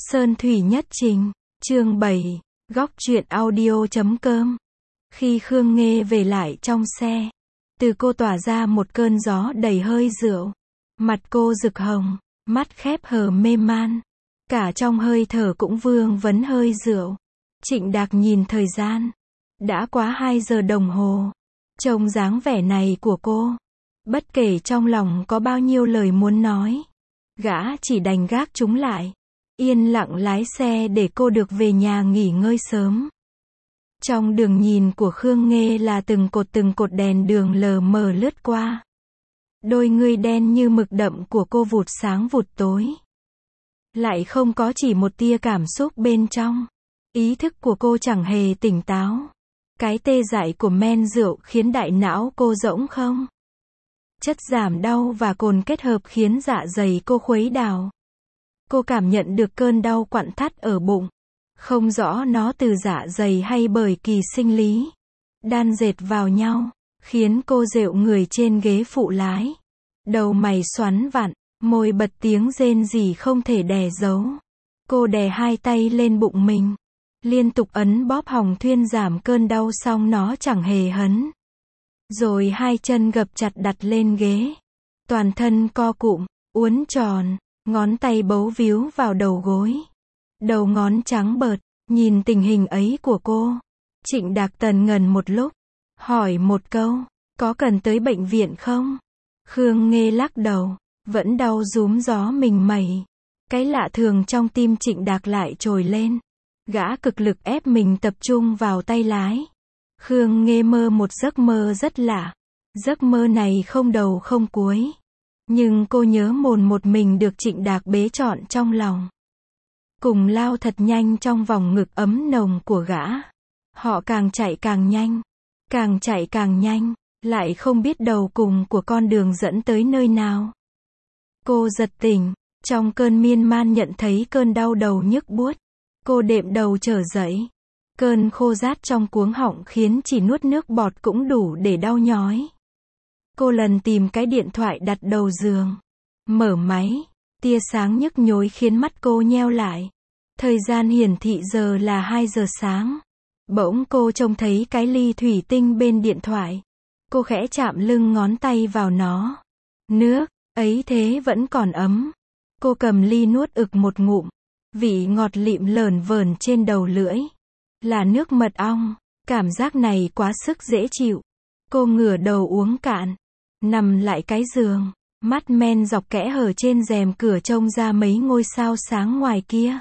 Sơn Thủy Nhất Trình, chương 7, góc truyện audio.com. Khi Khương Nghê về lại trong xe, từ cô tỏa ra một cơn gió đầy hơi rượu. Mặt cô rực hồng, mắt khép hờ mê man. Cả trong hơi thở cũng vương vấn hơi rượu. Trịnh Đạc nhìn thời gian. Đã quá 2 giờ đồng hồ. Trông dáng vẻ này của cô. Bất kể trong lòng có bao nhiêu lời muốn nói, gã chỉ đành gác chúng lại. Yên lặng lái xe để cô được về nhà nghỉ ngơi sớm. Trong đường nhìn của Khương Nghê là từng cột đèn đường lờ mờ lướt qua. Đôi ngươi đen như mực đậm của cô vụt sáng vụt tối. Lại không có chỉ một tia cảm xúc bên trong. Ý thức của cô chẳng hề tỉnh táo. Cái tê dại của men rượu khiến đại não cô rỗng không. Chất giảm đau và cồn kết hợp khiến dạ dày cô khuấy đảo. Cô cảm nhận được cơn đau quặn thắt ở bụng. Không rõ nó từ dạ dày hay bởi kỳ sinh lý. Đan dệt vào nhau, khiến cô dệu người trên ghế phụ lái. Đầu mày xoắn vặn, môi bật tiếng rên rỉ không thể đè giấu. Cô đè hai tay lên bụng mình. Liên tục ấn bóp hồng thuyên giảm cơn đau xong nó chẳng hề hấn. Rồi hai chân gập chặt đặt lên ghế. Toàn thân co cụm, uốn tròn, ngón tay bấu víu vào đầu gối. Đầu ngón trắng bợt, nhìn tình hình ấy của cô. Trịnh Đạc tần ngần một lúc. Hỏi một câu, có cần tới bệnh viện không? Khương Nghê lắc đầu, vẫn đau rúm gió mình mẩy. Cái lạ thường trong tim Trịnh Đạc lại trồi lên. Gã cực lực ép mình tập trung vào tay lái. Khương Nghê mơ một giấc mơ rất lạ. Giấc mơ này không đầu không cuối. Nhưng cô nhớ mồn một mình được Trịnh Đạc bế trọn trong lòng. Cùng lao thật nhanh trong vòng ngực ấm nồng của gã. Họ càng chạy càng nhanh. Càng chạy càng nhanh. Lại không biết đầu cùng của con đường dẫn tới nơi nào. Cô giật tỉnh. Trong cơn miên man nhận thấy cơn đau đầu nhức buốt. Cô đệm đầu trở dậy. Cơn khô rát trong cuống họng khiến chỉ nuốt nước bọt cũng đủ để đau nhói. Cô lần tìm cái điện thoại đặt đầu giường. Mở máy. Tia sáng nhức nhối khiến mắt cô nheo lại. Thời gian hiển thị giờ là 2 giờ sáng. Bỗng cô trông thấy cái ly thủy tinh bên điện thoại. Cô khẽ chạm lưng ngón tay vào nó. Nước ấy thế vẫn còn ấm. Cô cầm ly nuốt ực một ngụm. Vị ngọt lịm lởn vởn trên đầu lưỡi. Là nước mật ong. Cảm giác này quá sức dễ chịu. Cô ngửa đầu uống cạn. Nằm lại cái giường. Mắt men dọc kẽ hở trên rèm cửa trông ra mấy ngôi sao sáng ngoài kia.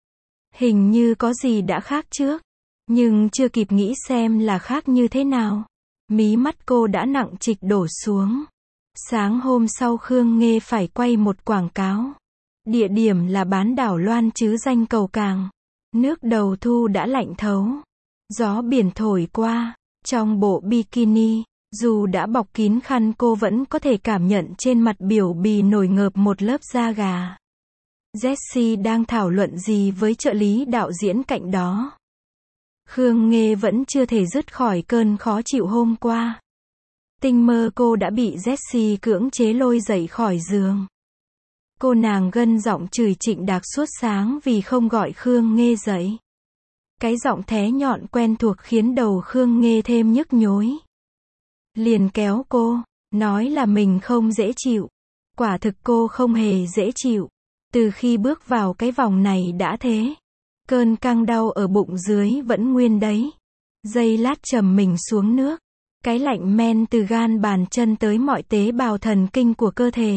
Hình như có gì đã khác trước. Nhưng chưa kịp nghĩ xem là khác như thế nào. Mí mắt cô đã nặng trịch đổ xuống. Sáng hôm sau Khương Nghê phải quay một quảng cáo. Địa điểm là bán đảo Loan chứ danh cầu Càng. Nước đầu thu đã lạnh thấu. Gió biển thổi qua. Trong bộ bikini, dù đã bọc kín khăn cô vẫn có thể cảm nhận trên mặt biểu bì nổi ngợp một lớp da gà. Jessie đang thảo luận gì với trợ lý đạo diễn cạnh đó. Khương Nghê vẫn chưa thể dứt khỏi cơn khó chịu hôm qua. Tinh mơ cô đã bị Jessie cưỡng chế lôi dậy khỏi giường. Cô nàng gân giọng chửi Trịnh Đạc suốt sáng vì không gọi Khương Nghê dậy. Cái giọng thé nhọn quen thuộc khiến đầu Khương Nghê thêm nhức nhối. Liền kéo cô, nói là mình không dễ chịu. Quả thực cô không hề dễ chịu. Từ khi bước vào cái vòng này đã thế. Cơn căng đau ở bụng dưới vẫn nguyên đấy. Giây lát trầm mình xuống nước. Cái lạnh men từ gan bàn chân tới mọi tế bào thần kinh của cơ thể.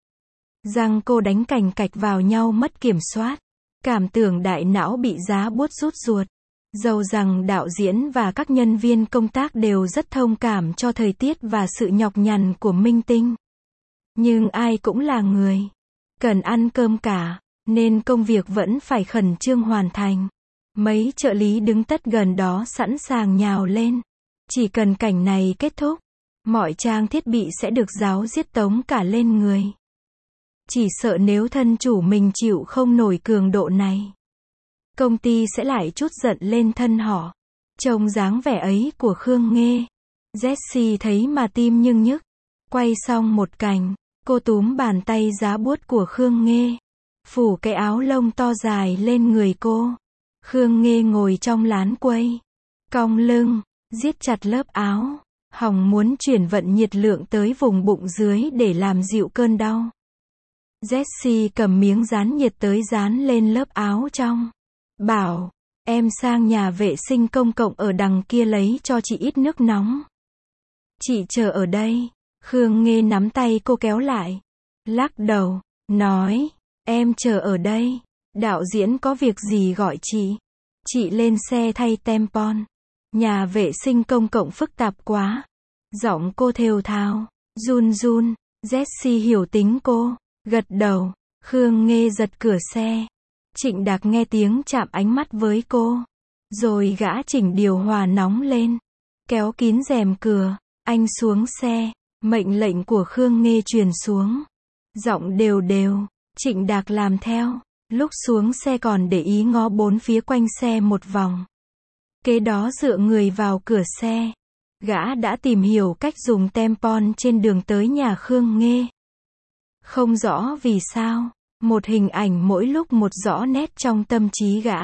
Răng cô đánh cành cạch vào nhau mất kiểm soát. Cảm tưởng đại não bị giá buốt rút ruột. Dầu rằng đạo diễn và các nhân viên công tác đều rất thông cảm cho thời tiết và sự nhọc nhằn của minh tinh. Nhưng ai cũng là người. Cần ăn cơm cả. Nên công việc vẫn phải khẩn trương hoàn thành. Mấy trợ lý đứng tất gần đó sẵn sàng nhào lên. Chỉ cần cảnh này kết thúc, mọi trang thiết bị sẽ được giáo diết tống cả lên người. Chỉ sợ nếu thân chủ mình chịu không nổi cường độ này, công ty sẽ lại trút giận lên thân họ. Trông dáng vẻ ấy của Khương Nghê, Jessie thấy mà tim nhưng nhức. Quay xong một cảnh, cô túm bàn tay giá buốt của Khương Nghê. phủ cái áo lông to dài lên người cô. Khương Nghê ngồi trong lán quây, cong lưng, siết chặt lớp áo, hòng muốn chuyển vận nhiệt lượng tới vùng bụng dưới để làm dịu cơn đau. Jessie cầm miếng dán nhiệt tới dán lên lớp áo trong. Bảo, em sang nhà vệ sinh công cộng ở đằng kia lấy cho chị ít nước nóng. Chị chờ ở đây. Khương Nghê nắm tay cô kéo lại. Lắc đầu, nói, em chờ ở đây. Đạo diễn có việc gì gọi chị. Chị lên xe thay tampon. Nhà vệ sinh công cộng phức tạp quá. Giọng cô thều thào, run run. Jessie hiểu tính cô, gật đầu. Khương Nghê giật cửa xe. Trịnh Đạc nghe tiếng chạm ánh mắt với cô. Rồi gã chỉnh điều hòa nóng lên. Kéo kín rèm cửa. Anh xuống xe. Mệnh lệnh của Khương Nghê truyền xuống. Giọng đều đều. Trịnh Đạc làm theo. Lúc xuống xe còn để ý ngó bốn phía quanh xe một vòng. Kế đó dựa người vào cửa xe. Gã đã tìm hiểu cách dùng tampon trên đường tới nhà Khương Nghê. Không rõ vì sao, một hình ảnh mỗi lúc một rõ nét trong tâm trí gã.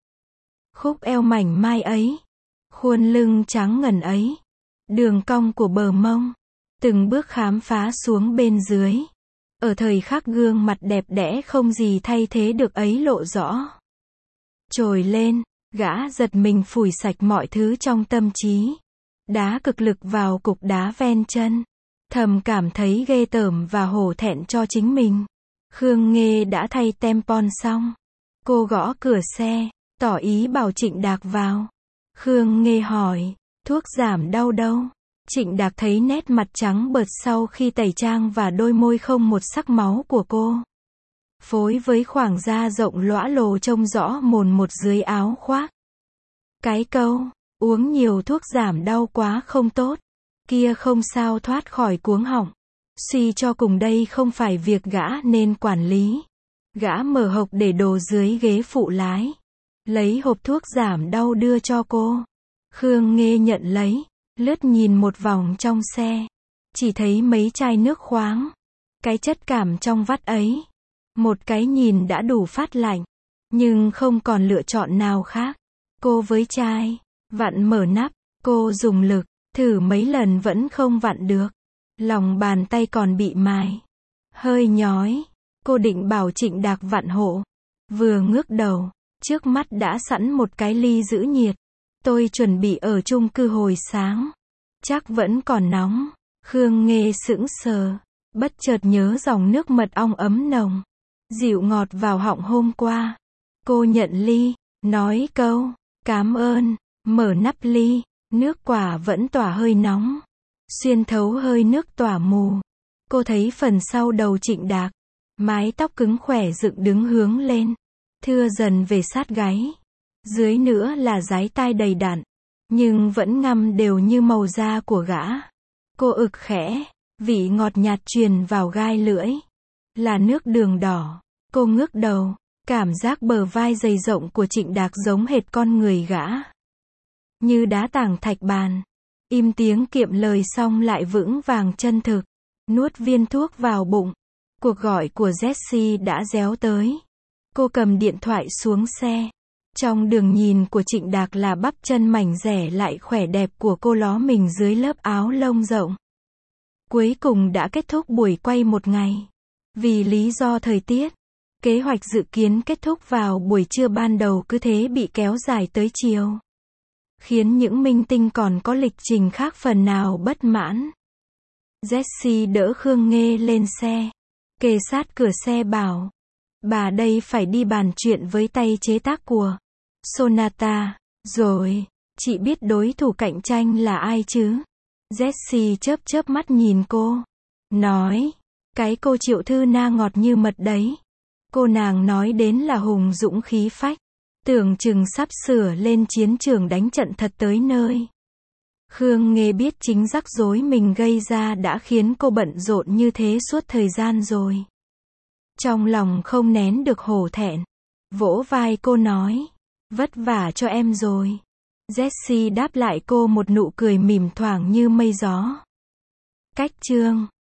Khúc eo mảnh mai ấy, khuôn lưng trắng ngần ấy, đường cong của bờ mông, từng bước khám phá xuống bên dưới. Ở thời khắc gương mặt đẹp đẽ không gì thay thế được ấy lộ rõ. Trồi lên, gã giật mình phủi sạch mọi thứ trong tâm trí. Đá cực lực vào cục đá ven chân. Thầm cảm thấy ghê tởm và hổ thẹn cho chính mình. Khương Nghê đã thay tampon xong. Cô gõ cửa xe, tỏ ý bảo Trịnh Đạc vào. Khương Nghê hỏi, thuốc giảm đau đâu? Trịnh Đạc thấy nét mặt trắng bợt sau khi tẩy trang và đôi môi không một sắc máu của cô. Phối với khoảng da rộng lõa lồ trông rõ mồn một dưới áo khoác. Cái câu, uống nhiều thuốc giảm đau quá không tốt. Kia không sao thoát khỏi cuống họng. Suy cho cùng đây không phải việc gã nên quản lý. Gã mở hộc để đồ dưới ghế phụ lái. Lấy hộp thuốc giảm đau đưa cho cô. Khương Nghê nhận lấy. Lướt nhìn một vòng trong xe. Chỉ thấy mấy chai nước khoáng. Cái chất cảm trong vắt ấy. Một cái nhìn đã đủ phát lạnh. Nhưng không còn lựa chọn nào khác. Cô với chai. Vặn mở nắp. Cô dùng lực. Thử mấy lần vẫn không vặn được. Lòng bàn tay còn bị mài. Hơi nhói. Cô định bảo Trịnh Đạc vặn hộ. Vừa ngước đầu. Trước mắt đã sẵn một cái ly giữ nhiệt. Tôi chuẩn bị ở chung cư hồi sáng. Chắc vẫn còn nóng. Khương Nghê sững sờ. Bất chợt nhớ dòng nước mật ong ấm nồng. Dịu ngọt vào họng hôm qua. Cô nhận ly. Nói câu. Cám ơn. Mở nắp ly. Nước quả vẫn tỏa hơi nóng. Xuyên thấu hơi nước tỏa mù. Cô thấy phần sau đầu Trịnh Đạc. Mái tóc cứng khỏe dựng đứng hướng lên. Thưa dần về sát gáy. Dưới nữa là dái tai đầy đặn. Nhưng vẫn ngăm đều như màu da của gã. Cô ực khẽ. Vị ngọt nhạt truyền vào gai lưỡi. Là nước đường đỏ. Cô ngước đầu. Cảm giác bờ vai dày rộng của Trịnh Đạc giống hệt con người gã. Như đá tảng thạch bàn. Im tiếng kiệm lời xong lại vững vàng chân thực. Nuốt viên thuốc vào bụng. Cuộc gọi của Jessie đã réo tới. Cô cầm điện thoại xuống xe. Trong đường nhìn của Trịnh Đạc là bắp chân mảnh dẻ lại khỏe đẹp của cô ló mình dưới lớp áo lông rộng. Cuối cùng đã kết thúc buổi quay một ngày. Vì lý do thời tiết, kế hoạch dự kiến kết thúc vào buổi trưa ban đầu cứ thế bị kéo dài tới chiều. Khiến những minh tinh còn có lịch trình khác phần nào bất mãn. Jessie đỡ Khương Nghê lên xe. Kề sát cửa xe bảo. Bà đây phải đi bàn chuyện với tay chế tác của Sonata. Rồi, chị biết đối thủ cạnh tranh là ai chứ? Jessie chớp chớp mắt nhìn cô. Nói. Cái cô Triệu Thư Na ngọt như mật đấy. Cô nàng nói đến là hùng dũng khí phách. Tưởng chừng sắp sửa lên chiến trường đánh trận thật tới nơi. Khương Nghê biết chính rắc rối mình gây ra đã khiến cô bận rộn như thế suốt thời gian rồi. Trong lòng không nén được hổ thẹn. Vỗ vai cô nói. Vất vả cho em rồi. Jessie đáp lại cô một nụ cười mỉm thoảng như mây gió. Cách chương